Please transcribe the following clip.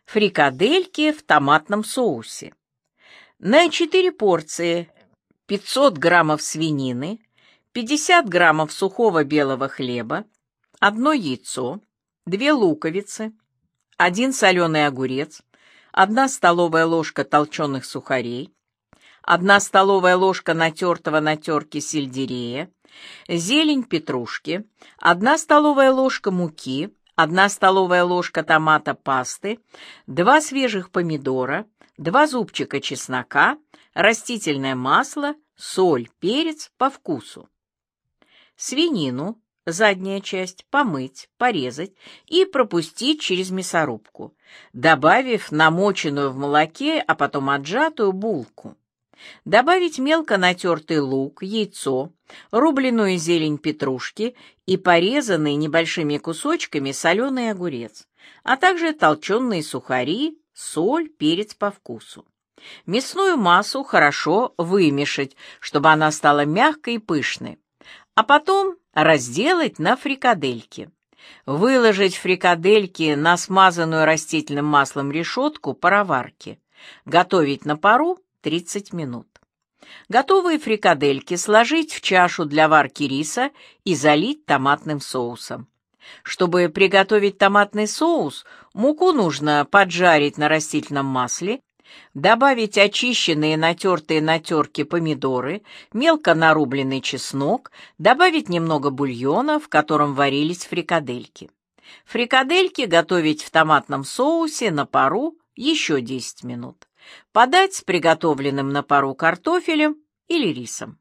Фрикадельки в томатном соусе. На 4 порции 500 граммов свинины, 50 граммов сухого белого хлеба, 1 яйцо, 2 луковицы, 1 соленый огурец, 1 столовая ложка толченых сухарей, 1 столовая ложка натертого на терке сельдерея, зелень петрушки, 1 столовая ложка муки, 1 столовая ложка томата пасты, 2 свежих помидора, 2 зубчика чеснока, растительное масло, соль, перец по вкусу. Свинину, задняя часть, помыть, порезать и пропустить через мясорубку, добавив намоченную в молоке, а потом отжатую булку. Добавить мелко натертый лук, яйцо, рубленую зелень петрушки и порезанный небольшими кусочками соленый огурец, а также толченые сухари, соль, перец по вкусу. Мясную массу хорошо вымешать, чтобы она стала мягкой и пышной, а потом разделать на фрикадельки. Выложить фрикадельки на смазанную растительным маслом решетку пароварки. Готовить на пару 30 минут. Готовые фрикадельки сложить в чашу для варки риса и залить томатным соусом. Чтобы приготовить томатный соус, муку нужно поджарить на растительном масле, добавить очищенные натертые на терке помидоры, мелко нарубленный чеснок, добавить немного бульона, в котором варились фрикадельки. Фрикадельки готовить в томатном соусе на пару еще 10 минут. Подать с приготовленным на пару картофелем или рисом.